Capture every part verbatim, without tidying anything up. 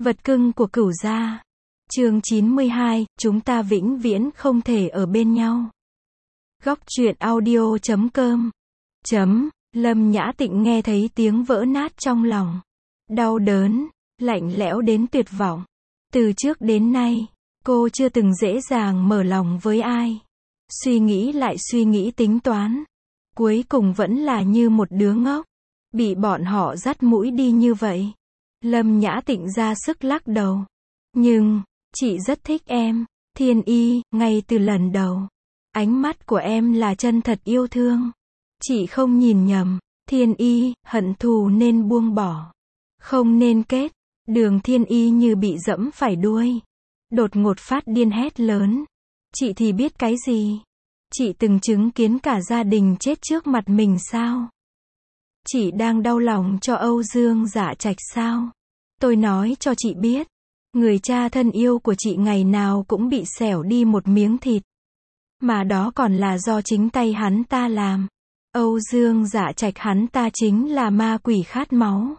Vật cưng của Cửu gia. Chương chín mươi hai, chúng ta vĩnh viễn không thể ở bên nhau. Góc truyện audio chấm com. Chấm, Lâm Nhã Tịnh nghe thấy tiếng vỡ nát trong lòng. Đau đớn, lạnh lẽo đến tuyệt vọng. Từ trước đến nay, cô chưa từng dễ dàng mở lòng với ai. Suy nghĩ lại suy nghĩ tính toán. Cuối cùng vẫn là như một đứa ngốc. Bị bọn họ dắt mũi đi như vậy. Lâm Nhã Tịnh ra sức lắc đầu. Nhưng, chị rất thích em, Thiên Y, ngay từ lần đầu. Ánh mắt của em là chân thật yêu thương. Chị không nhìn nhầm, Thiên Y, hận thù nên buông bỏ. Không nên kết. Đường Thiên Y như bị dẫm phải đuôi. Đột ngột phát điên hét lớn. Chị thì biết cái gì? Chị từng chứng kiến cả gia đình chết trước mặt mình sao? Chị đang đau lòng cho Âu Dương Dạ Trạch sao? Tôi nói cho chị biết. Người cha thân yêu của chị ngày nào cũng bị xẻo đi một miếng thịt. Mà đó còn là do chính tay hắn ta làm. Âu Dương Dạ Trạch hắn ta chính là ma quỷ khát máu.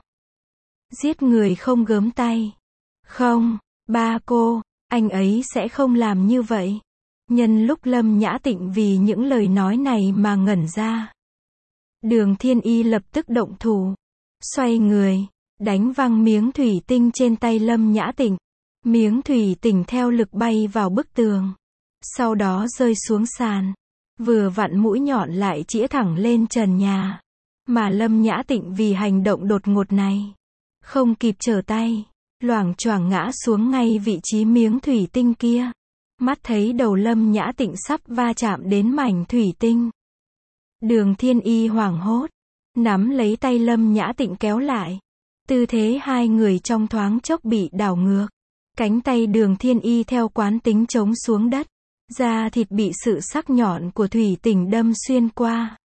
Giết người không gớm tay. Không, ba cô, anh ấy sẽ không làm như vậy. Nhân lúc Lâm Nhã Tịnh vì những lời nói này mà ngẩn ra. Đường Thiên Y lập tức động thủ. Xoay người, đánh văng miếng thủy tinh trên tay Lâm Nhã Tịnh. Miếng thủy tinh theo lực bay vào bức tường. Sau đó rơi xuống sàn. Vừa vặn mũi nhọn lại chĩa thẳng lên trần nhà. Mà Lâm Nhã Tịnh vì hành động đột ngột này. Không kịp trở tay. Loảng choảng ngã xuống ngay vị trí miếng thủy tinh kia. Mắt thấy đầu Lâm Nhã Tịnh sắp va chạm đến mảnh thủy tinh. Đường Thiên Y hoảng hốt. Nắm lấy tay Lâm Nhã Tịnh kéo lại. Tư thế hai người trong thoáng chốc bị đảo ngược. Cánh tay Đường Thiên Y theo quán tính chống xuống đất. Da thịt bị sự sắc nhọn của thủy tinh đâm xuyên qua.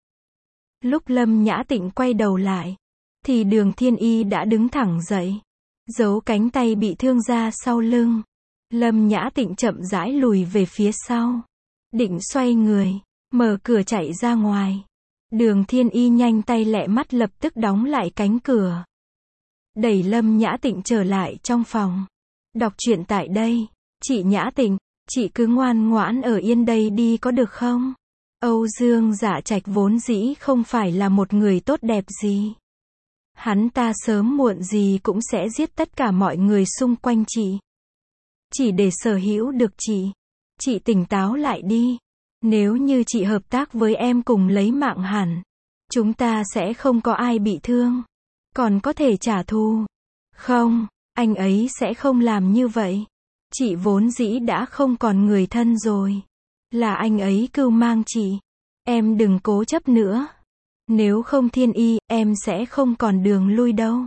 Lúc Lâm Nhã Tịnh quay đầu lại. Thì Đường Thiên Y đã đứng thẳng dậy. Giấu cánh tay bị thương ra sau lưng. Lâm Nhã Tịnh chậm rãi lùi về phía sau. Định xoay người. Mở cửa chạy ra ngoài. Đường Thiên Y nhanh tay lẹ mắt lập tức đóng lại cánh cửa. Đẩy Lâm Nhã Tịnh trở lại trong phòng. Đọc truyện tại đây. Chị Nhã Tịnh, chị cứ ngoan ngoãn ở yên đây đi có được không? Âu Dương Dạ Trạch vốn dĩ không phải là một người tốt đẹp gì. Hắn ta sớm muộn gì cũng sẽ giết tất cả mọi người xung quanh chị. Chỉ để sở hữu được chị. Chị tỉnh táo lại đi. Nếu như chị hợp tác với em cùng lấy mạng hẳn. Chúng ta sẽ không có ai bị thương. Còn có thể trả thù. Không, anh ấy sẽ không làm như vậy. Chị vốn dĩ đã không còn người thân rồi. Là anh ấy cưu mang chị. Em đừng cố chấp nữa. Nếu không Thiên Y, em sẽ không còn đường lui đâu.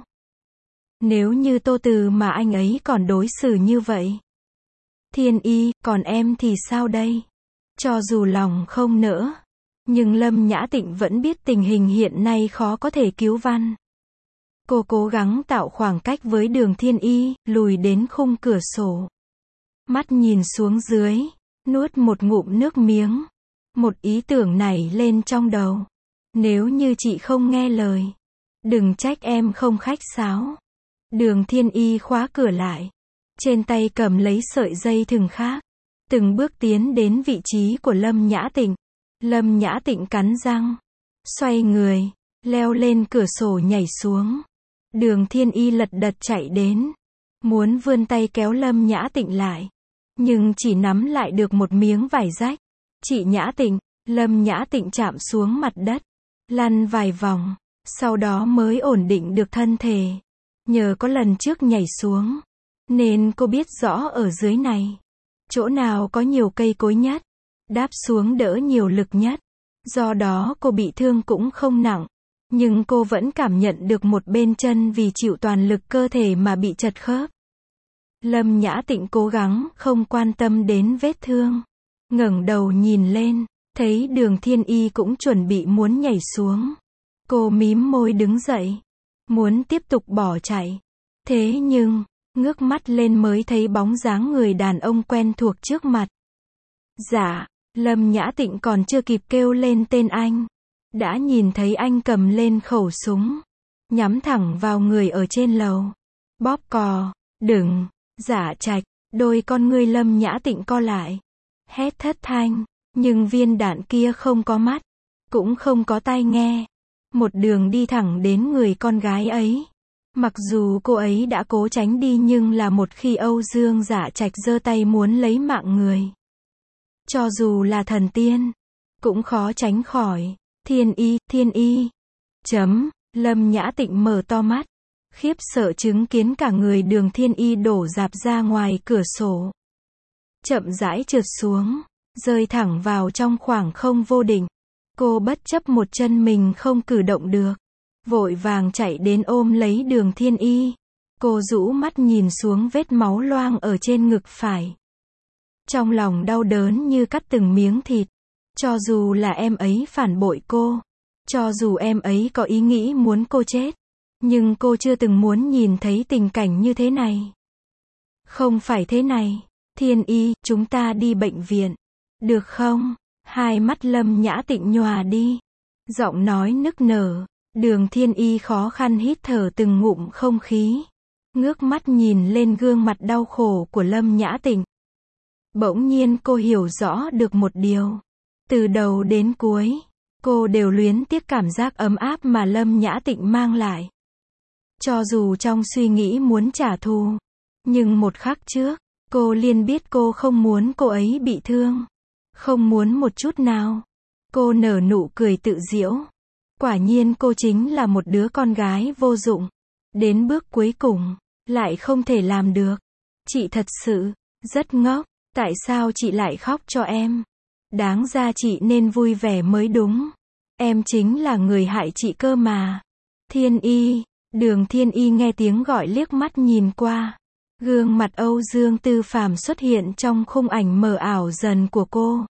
Nếu như Tô Từ mà anh ấy còn đối xử như vậy. Thiên Y, còn em thì sao đây? Cho dù lòng không nỡ. Nhưng Lâm Nhã Tịnh vẫn biết tình hình hiện nay khó có thể cứu vãn. Cô cố gắng tạo khoảng cách với Đường Thiên Y, lùi đến khung cửa sổ. Mắt nhìn xuống dưới, nuốt một ngụm nước miếng. Một ý tưởng nảy lên trong đầu. Nếu như chị không nghe lời, đừng trách em không khách sáo. Đường Thiên Y khóa cửa lại. Trên tay cầm lấy sợi dây thừng khác. Từng bước tiến đến vị trí của Lâm Nhã Tịnh. Lâm Nhã Tịnh cắn răng. Xoay người, leo lên cửa sổ nhảy xuống. Đường Thiên Y lật đật chạy đến. Muốn vươn tay kéo Lâm Nhã Tịnh lại. Nhưng chỉ nắm lại được một miếng vải rách. Chị Nhã Tịnh, Lâm Nhã Tịnh chạm xuống mặt đất. Lăn vài vòng. Sau đó mới ổn định được thân thể. Nhờ có lần trước nhảy xuống. Nên cô biết rõ ở dưới này. Chỗ nào có nhiều cây cối nhất. Đáp xuống đỡ nhiều lực nhất. Do đó cô bị thương cũng không nặng. Nhưng cô vẫn cảm nhận được một bên chân vì chịu toàn lực cơ thể mà bị chật khớp. Lâm Nhã Tịnh cố gắng không quan tâm đến vết thương. Ngẩng đầu nhìn lên. Thấy Đường Thiên Y cũng chuẩn bị muốn nhảy xuống. Cô mím môi đứng dậy. Muốn tiếp tục bỏ chạy. Thế nhưng, ngước mắt lên mới thấy bóng dáng người đàn ông quen thuộc trước mặt. Dạ, Lâm Nhã Tịnh còn chưa kịp kêu lên tên anh. Đã nhìn thấy anh cầm lên khẩu súng. Nhắm thẳng vào người ở trên lầu. Bóp cò. Đừng, Dạ Trạch, đôi con ngươi Lâm Nhã Tịnh co lại. Hét thất thanh, nhưng viên đạn kia không có mắt, cũng không có tai nghe. Một đường đi thẳng đến người con gái ấy. Mặc dù cô ấy đã cố tránh đi nhưng là một khi Âu Dương Dạ Trạch giơ tay muốn lấy mạng người. Cho dù là thần tiên, cũng khó tránh khỏi. Thiên y, thiên y. Chấm, Lâm Nhã Tịnh mở to mắt. Khiếp sợ chứng kiến cả người đường thiên y đổ rạp ra ngoài cửa sổ. Chậm rãi trượt xuống, rơi thẳng vào trong khoảng không vô định. Cô bất chấp một chân mình không cử động được. Vội vàng chạy đến ôm lấy đường thiên y. Cô rũ mắt nhìn xuống vết máu loang ở trên ngực phải. Trong lòng đau đớn như cắt từng miếng thịt. Cho dù là em ấy phản bội cô. Cho dù em ấy có ý nghĩ muốn cô chết. Nhưng cô chưa từng muốn nhìn thấy tình cảnh như thế này. Không phải thế này. Thiên y, chúng ta đi bệnh viện. Được không? Hai mắt Lâm Nhã Tịnh nhòa đi. Giọng nói nức nở. Đường thiên y khó khăn hít thở từng ngụm không khí. Ngước mắt nhìn lên gương mặt đau khổ của Lâm Nhã Tịnh. Bỗng nhiên cô hiểu rõ được một điều. Từ đầu đến cuối, cô đều luyến tiếc cảm giác ấm áp mà Lâm Nhã Tịnh mang lại. Cho dù trong suy nghĩ muốn trả thù. Nhưng một khắc trước, cô liền biết cô không muốn cô ấy bị thương. Không muốn một chút nào. Cô nở nụ cười tự giễu. Quả nhiên cô chính là một đứa con gái vô dụng. Đến bước cuối cùng, lại không thể làm được. Chị thật sự, rất ngốc. Tại sao chị lại khóc cho em? Đáng ra chị nên vui vẻ mới đúng. Em chính là người hại chị cơ mà. Thiên y, đường thiên y nghe tiếng gọi liếc mắt nhìn qua. Gương mặt Âu Dương Tư Phàm xuất hiện trong khung ảnh mờ ảo dần của cô.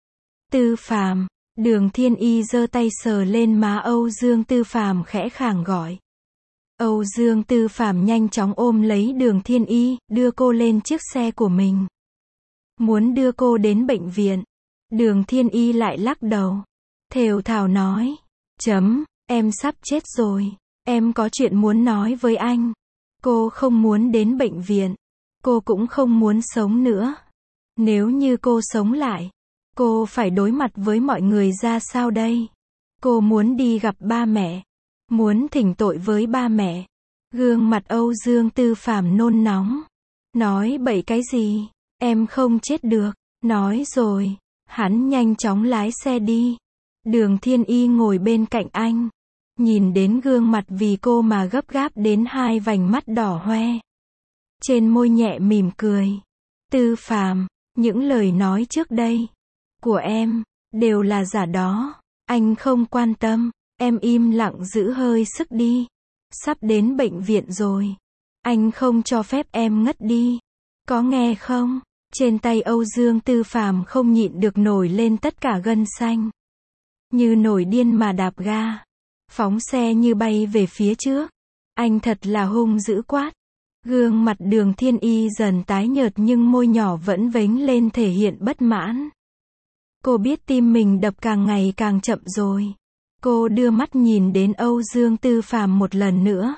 Tư Phàm, đường thiên y giơ tay sờ lên má Âu Dương Tư Phàm khẽ khàng gọi. Âu Dương Tư Phàm nhanh chóng ôm lấy đường thiên y, đưa cô lên chiếc xe của mình. Muốn đưa cô đến bệnh viện. Đường thiên y lại lắc đầu. Thều thào nói. Chấm, em sắp chết rồi. Em có chuyện muốn nói với anh. Cô không muốn đến bệnh viện. Cô cũng không muốn sống nữa. Nếu như cô sống lại, cô phải đối mặt với mọi người ra sao đây? Cô muốn đi gặp ba mẹ. Muốn thỉnh tội với ba mẹ. Gương mặt Âu Dương Tư Phàm nôn nóng. Nói bậy cái gì? Em không chết được. Nói rồi. Hắn nhanh chóng lái xe đi. Đường thiên y ngồi bên cạnh anh. Nhìn đến gương mặt vì cô mà gấp gáp đến hai vành mắt đỏ hoe. Trên môi nhẹ mỉm cười. Tư Phàm, những lời nói trước đây của em đều là giả đó. Anh không quan tâm. Em im lặng giữ hơi sức đi. Sắp đến bệnh viện rồi. Anh không cho phép em ngất đi. Có nghe không? Trên tay Âu Dương Tư Phàm không nhịn được nổi lên tất cả gân xanh. Như nổi điên mà đạp ga. Phóng xe như bay về phía trước. Anh thật là hung dữ quát. Gương mặt đường thiên y dần tái nhợt nhưng môi nhỏ vẫn vểnh lên thể hiện bất mãn. Cô biết tim mình đập càng ngày càng chậm rồi. Cô đưa mắt nhìn đến Âu Dương Tư Phàm một lần nữa.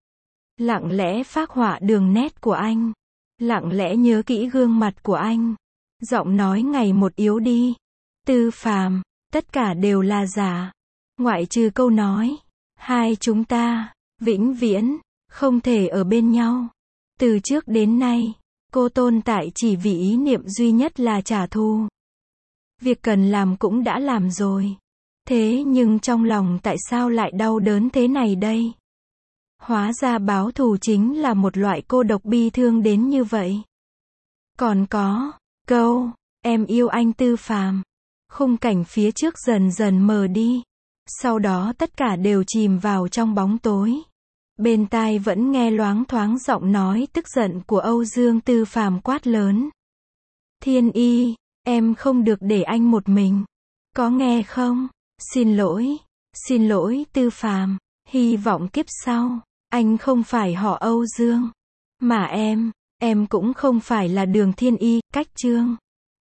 Lặng lẽ phác họa đường nét của anh. Lặng lẽ nhớ kỹ gương mặt của anh. Giọng nói ngày một yếu đi. Tư Phàm, tất cả đều là giả. Ngoại trừ câu nói. Hai chúng ta, vĩnh viễn, không thể ở bên nhau. Từ trước đến nay, cô tồn tại chỉ vì ý niệm duy nhất là trả thù. Việc cần làm cũng đã làm rồi. Thế nhưng trong lòng tại sao lại đau đớn thế này đây? Hóa ra báo thù chính là một loại cô độc bi thương đến như vậy. Còn có, câu, em yêu anh Tư Phàm. Khung cảnh phía trước dần dần mờ đi. Sau đó tất cả đều chìm vào trong bóng tối. Bên tai vẫn nghe loáng thoáng giọng nói tức giận của Âu Dương Tư Phàm quát lớn. Thiên y, em không được để anh một mình. Có nghe không? Xin lỗi, xin lỗi Tư Phàm, hy vọng kiếp sau, anh không phải họ Âu Dương. Mà em, em cũng không phải là đường thiên y, cách chương.